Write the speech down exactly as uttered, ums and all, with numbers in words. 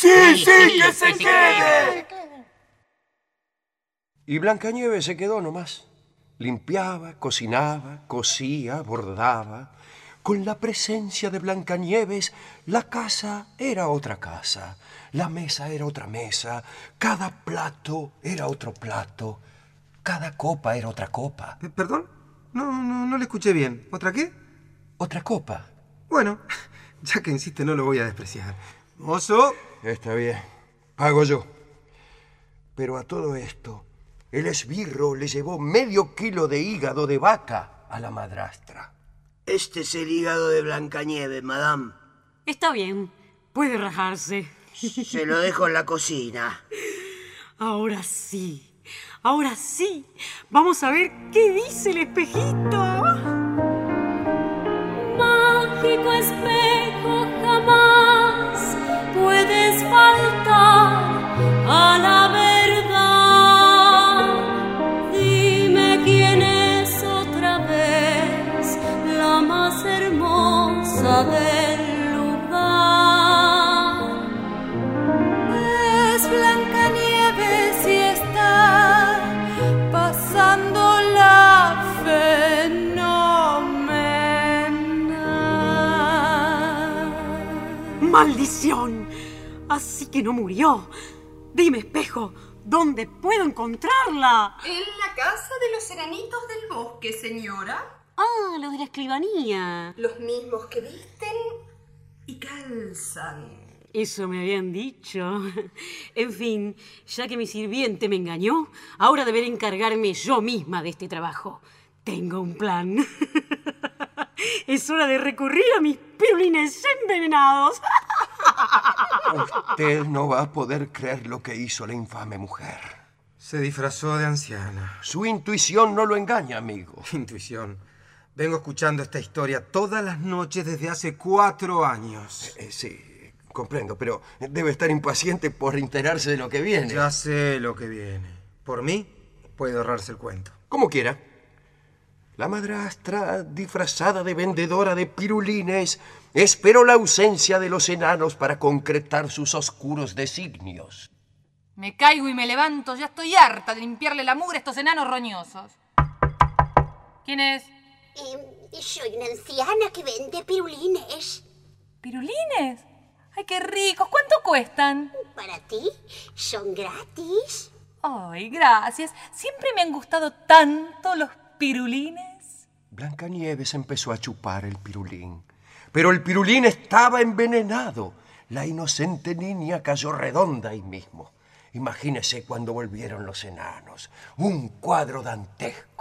¡Sí, sí, sí que se quede! Y Blancanieves se quedó nomás. Limpiaba, cocinaba, cosía, bordaba. Con la presencia de Blancanieves, la casa era otra casa, la mesa era otra mesa, cada plato era otro plato, cada copa era otra copa. ¿Perdón? No, no, no le escuché bien. ¿Otra qué? Otra copa. Bueno, ya que insiste, no lo voy a despreciar. Mozo. Está bien, pago yo. Pero a todo esto, el esbirro le llevó medio kilo de hígado de vaca a la madrastra. Este es el hígado de Blancanieves, madame. Está bien, puede rajarse. Se lo dejo en la cocina. Ahora sí, ahora sí. Vamos a ver qué dice el espejito. Mágico espejo, jamás puedes faltar a la verdad. Dime quién es otra vez la más hermosa del lugar. Es Blancanieves y está pasando la fenomenal. ¡Maldición! Así que no murió. Dime, espejo, ¿dónde puedo encontrarla? En la casa de los enanitos del bosque, señora. Ah, los de la escribanía. Los mismos que visten y calzan. Eso me habían dicho. En fin, ya que mi sirviente me engañó, ahora deberé encargarme yo misma de este trabajo. Tengo un plan. Es hora de recurrir a mis pirulines envenenados. Usted no va a poder creer lo que hizo la infame mujer. Se disfrazó de anciana. Su intuición no lo engaña, amigo. Intuición. Vengo escuchando esta historia todas las noches desde hace cuatro años. Eh, sí, comprendo, pero debe estar impaciente por enterarse de lo que viene. Ya sé lo que viene. Por mí, puede ahorrarse el cuento. Como quiera. La madrastra, disfrazada de vendedora de pirulines, esperó la ausencia de los enanos para concretar sus oscuros designios. Me caigo y me levanto, ya estoy harta de limpiarle la mugre a estos enanos roñosos. ¿Quién es? Eh, soy una anciana que vende pirulines. ¿Pirulines? ¡Ay, qué ricos! ¿Cuánto cuestan? Para ti, son gratis. Ay, gracias. Siempre me han gustado tanto los pirulines. Blancanieves empezó a chupar el pirulín, pero el pirulín estaba envenenado. La inocente niña cayó redonda ahí mismo. Imagínese cuando volvieron los enanos. Un cuadro dantesco.